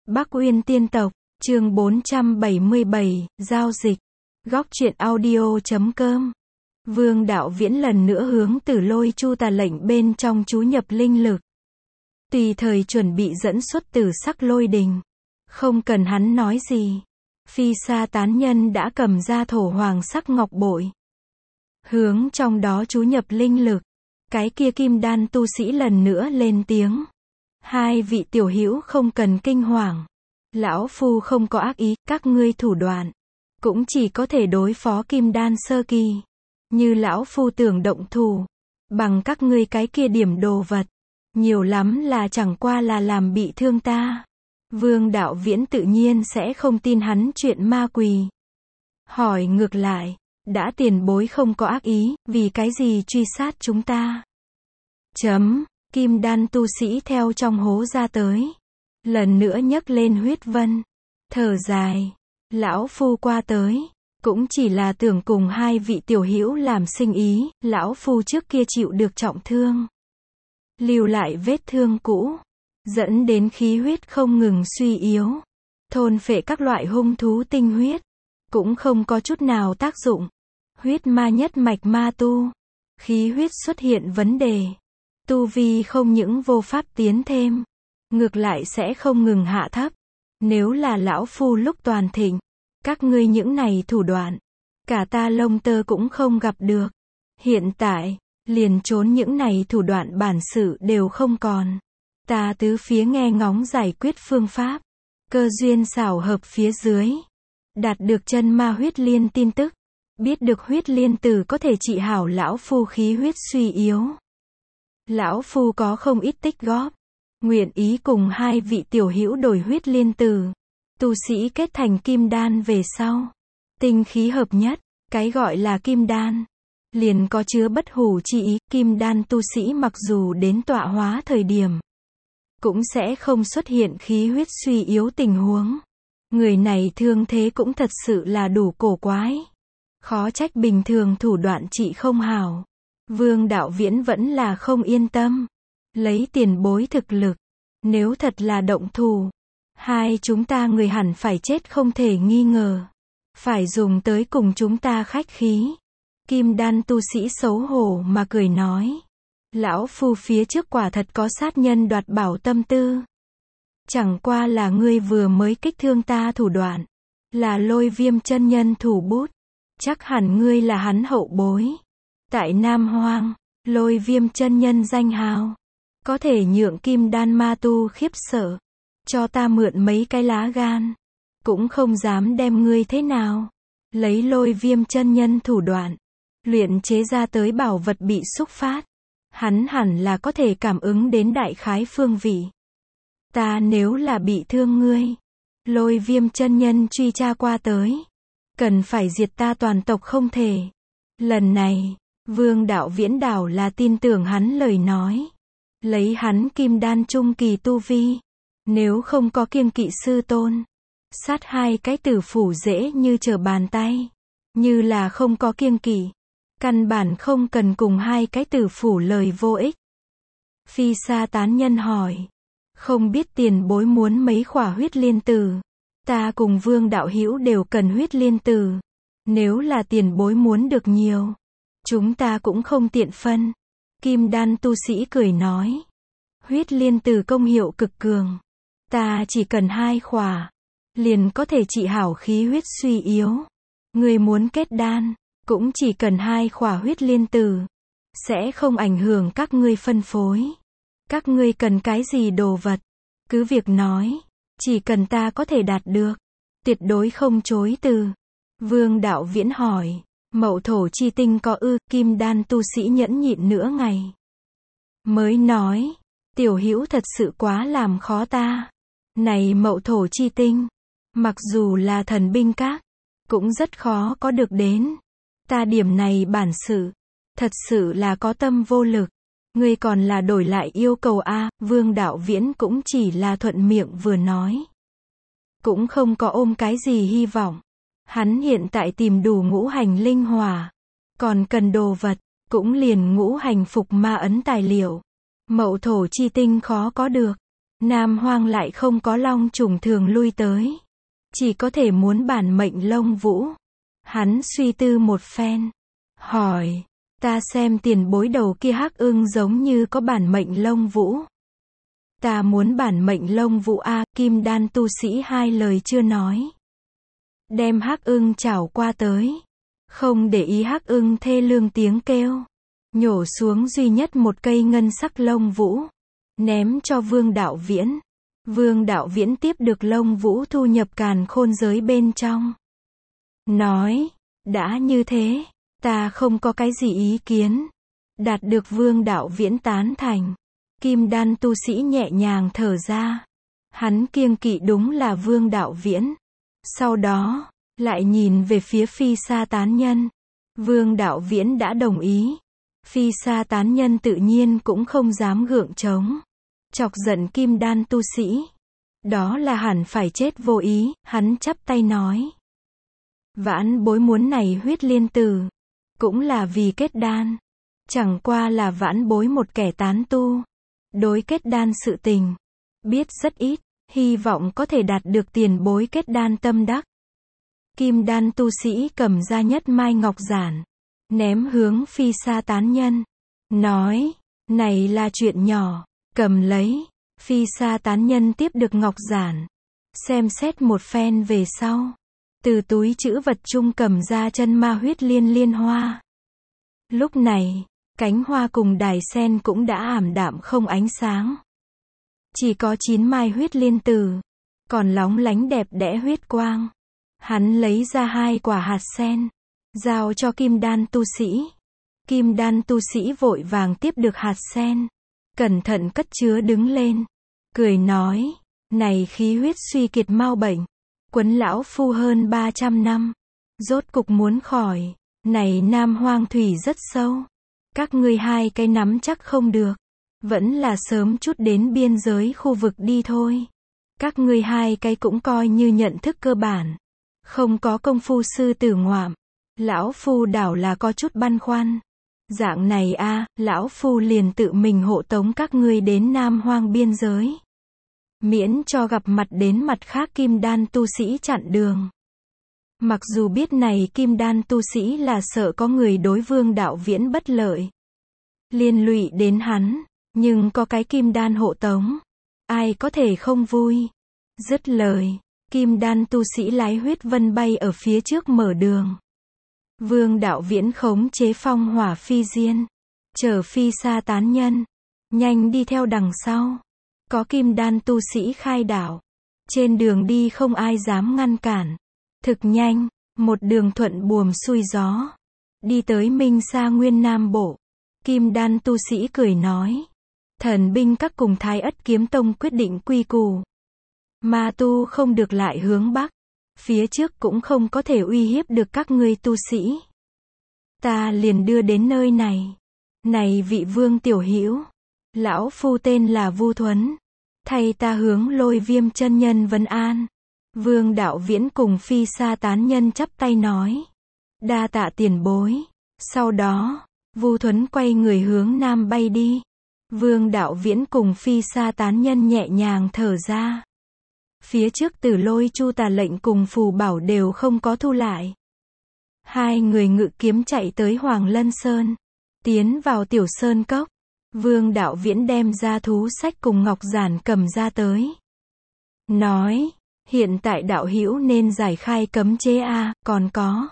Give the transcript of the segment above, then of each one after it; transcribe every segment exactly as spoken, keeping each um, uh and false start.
Bắc Uyên Tiên Tộc, chương bốn trăm bảy mươi bảy, giao dịch. Góc truyện audio chấm com. Vương Đạo Viễn lần nữa hướng Tử Lôi Chu Tà lệnh bên trong chú nhập linh lực. Tùy thời chuẩn bị dẫn xuất Tử Sắc Lôi Đình. Không cần hắn nói gì. Phi Sa tán nhân đã cầm ra thổ hoàng sắc ngọc bội. Hướng trong đó chú nhập linh lực. Cái kia kim đan tu sĩ lần nữa lên tiếng. Hai vị tiểu hữu không cần kinh hoàng. Lão Phu không có ác ý, các ngươi thủ đoạn. Cũng chỉ có thể đối phó kim đan sơ kỳ. Như lão Phu tưởng động thủ. Bằng các ngươi cái kia điểm đồ vật. Nhiều lắm là chẳng qua là làm bị thương ta. Vương Đạo Viễn tự nhiên sẽ không tin hắn chuyện ma quỷ. Hỏi ngược lại. Đã tiền bối không có ác ý, vì cái gì truy sát chúng ta? Chấm. Kim đan tu sĩ theo trong hố ra tới. Lần nữa nhấc lên huyết vân. Thở dài. Lão Phu qua tới. Cũng chỉ là tưởng cùng hai vị tiểu hữu làm sinh ý. Lão Phu trước kia chịu được trọng thương. Lưu lại vết thương cũ. Dẫn đến khí huyết không ngừng suy yếu. Thôn phệ các loại hung thú tinh huyết. Cũng không có chút nào tác dụng. Huyết ma nhất mạch ma tu. Khí huyết xuất hiện vấn đề. Tu vi không những vô pháp tiến thêm. Ngược lại sẽ không ngừng hạ thấp. Nếu là lão Phu lúc toàn thịnh. Các ngươi những này thủ đoạn. Cả ta lông tơ cũng không gặp được. Hiện tại, liền trốn những này thủ đoạn bản sự đều không còn. Ta tứ phía nghe ngóng giải quyết phương pháp. Cơ duyên xảo hợp phía dưới. Đạt được chân ma huyết liên tin tức. Biết được huyết liên tử có thể trị hảo lão Phu khí huyết suy yếu. Lão Phu có không ít tích góp. Nguyện ý cùng hai vị tiểu hữu đổi huyết liên tử. Tu sĩ kết thành kim đan về sau. Tinh khí hợp nhất. Cái gọi là kim đan. Liền có chứa bất hủ chi ý. Kim đan tu sĩ mặc dù đến tọa hóa thời điểm. Cũng sẽ không xuất hiện khí huyết suy yếu tình huống. Người này thương thế cũng thật sự là đủ cổ quái. Khó trách bình thường thủ đoạn trị không hảo. Vương Đạo Viễn vẫn là không yên tâm. Lấy tiền bối thực lực. Nếu thật là động thủ. Hai chúng ta người hẳn phải chết không thể nghi ngờ. Phải dùng tới cùng chúng ta khách khí. Kim đan tu sĩ xấu hổ mà cười nói. Lão Phu phía trước quả thật có sát nhân đoạt bảo tâm tư. Chẳng qua là ngươi vừa mới kích thương ta thủ đoạn. Là Lôi Viêm chân nhân thủ bút. Chắc hẳn ngươi là hắn hậu bối. Tại Nam Hoang, Lôi Viêm chân nhân danh hào. Có thể nhượng kim đan ma tu khiếp sợ. Cho ta mượn mấy cái lá gan. Cũng không dám đem ngươi thế nào. Lấy Lôi Viêm chân nhân thủ đoạn. Luyện chế ra tới bảo vật bị xúc phát. Hắn hẳn là có thể cảm ứng đến đại khái phương vị. Ta nếu là bị thương ngươi. Lôi Viêm chân nhân truy tra qua tới. Cần phải diệt ta toàn tộc không thể. Lần này, Vương Đạo Viễn đảo là tin tưởng hắn lời nói. Lấy hắn kim đan trung kỳ tu vi. Nếu không có kiêng kỵ sư tôn. Sát hai cái tử phủ dễ như trở bàn tay. Như là không có kiêng kỵ. Căn bản không cần cùng hai cái tử phủ lời vô ích. Phi Sa tán nhân hỏi. Không biết tiền bối muốn mấy khỏa huyết liên tử. Ta cùng Vương Đạo hữu đều cần huyết liên tử. Nếu là tiền bối muốn được nhiều. Chúng ta cũng không tiện phân. Kim đan tu sĩ cười nói. Huyết liên tử công hiệu cực cường. Ta chỉ cần hai khỏa. Liền có thể trị hảo khí huyết suy yếu. Người muốn kết đan. Cũng chỉ cần hai khỏa huyết liên tử. Sẽ không ảnh hưởng các ngươi phân phối. Các ngươi cần cái gì đồ vật. Cứ việc nói. Chỉ cần ta có thể đạt được. Tuyệt đối không chối từ. Vương Đạo Viễn hỏi. Mậu thổ chi tinh có ư? Kim đan tu sĩ nhẫn nhịn nửa ngày. Mới nói. Tiểu hữu thật sự quá làm khó ta. Này mậu thổ chi tinh. Mặc dù là thần binh các. Cũng rất khó có được đến. Ta điểm này bản sự. Thật sự là có tâm vô lực. Ngươi còn là đổi lại yêu cầu a. Vương Đạo Viễn cũng chỉ là thuận miệng vừa nói. Cũng không có ôm cái gì hy vọng. Hắn hiện tại tìm đủ ngũ hành linh hỏa. Còn cần đồ vật. Cũng liền ngũ hành phục ma ấn tài liệu. Mậu thổ chi tinh khó có được. Nam Hoang lại không có long trùng thường lui tới. Chỉ có thể muốn bản mệnh Lông Vũ. Hắn suy tư một phen. Hỏi, ta xem tiền bối đầu kia hắc ưng giống như có bản mệnh Lông Vũ. Ta muốn bản mệnh Lông Vũ a, Kim Đan tu sĩ hai lời chưa nói. Đem hắc ưng chảo qua tới. Không để ý hắc ưng thê lương tiếng kêu. Nhổ xuống duy nhất một cây ngân sắc lông vũ. Ném cho Vương Đạo Viễn. Vương Đạo Viễn tiếp được Lông Vũ thu nhập càn khôn giới bên trong. Nói, đã như thế, ta không có cái gì ý kiến. Đạt được Vương Đạo Viễn tán thành. Kim Đan tu sĩ nhẹ nhàng thở ra. Hắn kiêng kỵ đúng là Vương Đạo Viễn. Sau đó, lại nhìn về phía Phi Sa tán nhân. Vương Đạo Viễn đã đồng ý. Phi Sa tán nhân tự nhiên cũng không dám gượng chống. Chọc giận Kim Đan tu sĩ. Đó là hẳn phải chết vô ý, hắn chắp tay nói. Vãn bối muốn này huyết liên tử. Cũng là vì kết đan. Chẳng qua là vãn bối một kẻ tán tu. Đối kết đan sự tình. Biết rất ít, hy vọng có thể đạt được tiền bối kết đan tâm đắc. Kim Đan tu sĩ cầm ra nhất mai ngọc giản. Ném hướng Phi Sa tán nhân. Nói, này là chuyện nhỏ, cầm lấy. Phi Sa tán nhân tiếp được ngọc giản. Xem xét một phen về sau. Từ túi trữ vật chung cầm ra chân ma huyết liên liên hoa. Lúc này, cánh hoa cùng đài sen cũng đã ảm đạm không ánh sáng. Chỉ có chín mai huyết liên tử. Còn lóng lánh đẹp đẽ huyết quang. Hắn lấy ra hai quả hạt sen. Giao cho Kim Đan tu sĩ. Kim Đan tu sĩ vội vàng tiếp được hạt sen. Cẩn thận cất chứa đứng lên. Cười nói, này khí huyết suy kiệt mau bệnh. Quấn lão phu hơn ba trăm năm. Rốt cục muốn khỏi. Này Nam Hoang thủy rất sâu. Các ngươi hai cái nắm chắc không được. Vẫn là sớm chút đến biên giới khu vực đi thôi. Các ngươi hai cái cũng coi như nhận thức cơ bản. Không có công phu sư tử ngoạm. Lão phu đảo là có chút băn khoăn. Dạng này a, lão phu liền tự mình hộ tống các ngươi đến Nam Hoang biên giới. Miễn cho gặp mặt đến mặt khác Kim Đan tu sĩ chặn đường. Mặc dù biết này Kim Đan tu sĩ là sợ có người đối Vương Đạo Viễn bất lợi. Liên lụy đến hắn, nhưng có cái Kim Đan hộ tống. Ai có thể không vui. Dứt lời, Kim Đan tu sĩ lái huyết vân bay ở phía trước mở đường. Vương Đạo Viễn khống chế phong hỏa phi diên. Chở Phi Sa tán nhân. Nhanh đi theo đằng sau. Có Kim Đan tu sĩ khai đảo. Trên đường đi không ai dám ngăn cản. Thực nhanh, một đường thuận buồm xuôi gió. Đi tới Minh Sa Nguyên Nam Bộ. Kim Đan tu sĩ cười nói. Thần binh các cùng Thái Ất Kiếm Tông quyết định quy củ. Ma tu không được lại hướng Bắc. Phía trước cũng không có thể uy hiếp được các ngươi tu sĩ. Ta liền đưa đến nơi này. Này vị Vương tiểu hữu, lão phu tên là Vu Thuấn. Thay ta hướng Lôi Viêm chân nhân vấn an. Vương Đạo Viễn cùng Phi Sa tán nhân chắp tay nói. Đa tạ tiền bối. Sau đó, Vu Thuấn quay người hướng Nam bay đi. Vương Đạo Viễn cùng Phi Sa tán nhân nhẹ nhàng thở ra. Phía trước Tử Lôi Chu Tà lệnh cùng phù bảo đều không có thu lại. Hai người ngự kiếm chạy tới Hoàng Lân Sơn. Tiến vào Tiểu Sơn Cốc. Vương Đạo Viễn đem ra thú sách cùng ngọc giản cầm ra tới. Nói, hiện tại đạo hữu nên giải khai cấm chế a, còn có.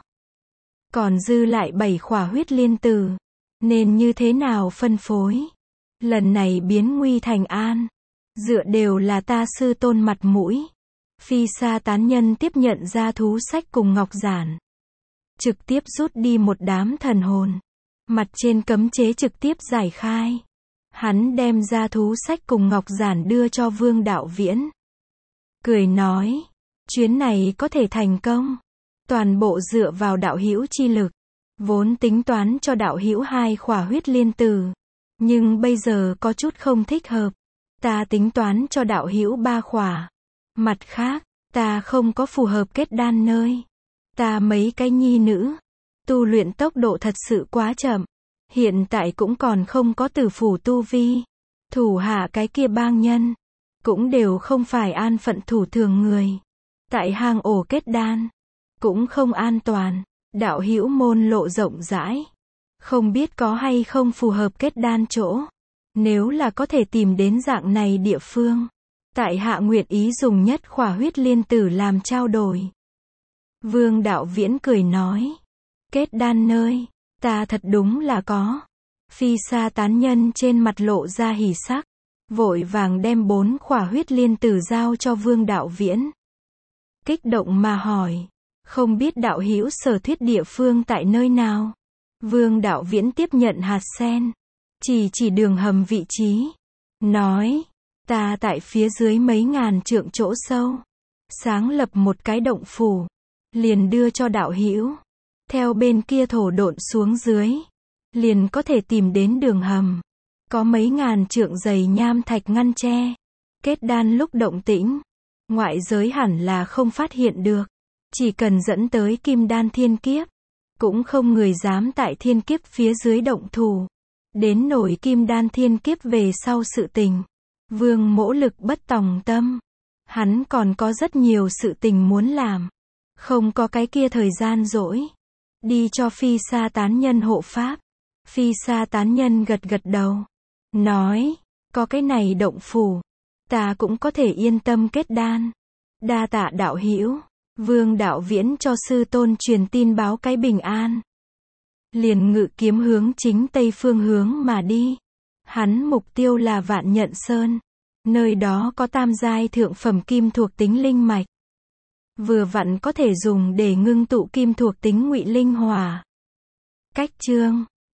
Còn dư lại bảy khỏa huyết liên tử. Nên như thế nào phân phối? Lần này biến nguy thành an. Dựa đều là ta sư tôn mặt mũi. Phi Sa tán nhân tiếp nhận ra thú sách cùng ngọc giản. Trực tiếp rút đi một đám thần hồn. Mặt trên cấm chế trực tiếp giải khai. Hắn đem ra thú sách cùng ngọc giản đưa cho Vương Đạo Viễn. Cười nói, chuyến này có thể thành công. Toàn bộ dựa vào đạo hữu chi lực. Vốn tính toán cho đạo hữu hai khỏa huyết liên tử. Nhưng bây giờ có chút không thích hợp. Ta tính toán cho đạo hữu ba khỏa. Mặt khác, ta không có phù hợp kết đan nơi. Ta mấy cái nhi nữ. Tu luyện tốc độ thật sự quá chậm. Hiện tại cũng còn không có tử phủ tu vi. Thủ hạ cái kia bang nhân. cũng đều không phải an phận thủ thường người. Tại hang ổ kết đan, cũng không an toàn. Đạo hữu môn lộ rộng rãi, không biết có hay không phù hợp kết đan chỗ. Nếu là có thể tìm đến dạng này địa phương, tại hạ nguyện ý dùng nhất khỏa huyết liên tử làm trao đổi. Vương Đạo Viễn cười nói, kết đan nơi, ta thật đúng là có. Phi Sa tán nhân trên mặt lộ ra hỉ sắc, vội vàng đem bốn khỏa huyết liên tử giao cho Vương Đạo Viễn. Kích động mà hỏi, không biết đạo hữu sở thuyết địa phương tại nơi nào? Vương Đạo Viễn tiếp nhận hạt sen, chỉ chỉ đường hầm vị trí, nói, ta tại phía dưới mấy ngàn trượng chỗ sâu, sáng lập một cái động phủ, liền đưa cho đạo hữu. Theo bên kia thổ độn xuống dưới, liền có thể tìm đến đường hầm. Có mấy ngàn trượng dày nham thạch ngăn tre. Kết đan lúc động tĩnh, ngoại giới hẳn là không phát hiện được. Chỉ cần dẫn tới kim đan thiên kiếp, cũng không người dám tại thiên kiếp phía dưới động thủ. Đến nổi kim đan thiên kiếp về sau sự tình, Vương Mỗ lực bất tòng tâm. Hắn còn có rất nhiều sự tình muốn làm, không có cái kia thời gian rỗi. Đi cho Phi Sa tán nhân hộ pháp. Phi Sa tán nhân gật gật đầu, nói, có cái này động phủ, ta cũng có thể yên tâm kết đan. Đa tạ đạo hữu. Vương Đạo Viễn cho sư tôn truyền tin báo cái bình an, liền ngự kiếm hướng chính tây phương hướng mà đi. Hắn mục tiêu là Vạn Nhận Sơn, nơi đó có tam giai thượng phẩm kim thuộc tính linh mạch, vừa vặn có thể dùng để ngưng tụ kim thuộc tính ngụy linh hỏa. Cách chương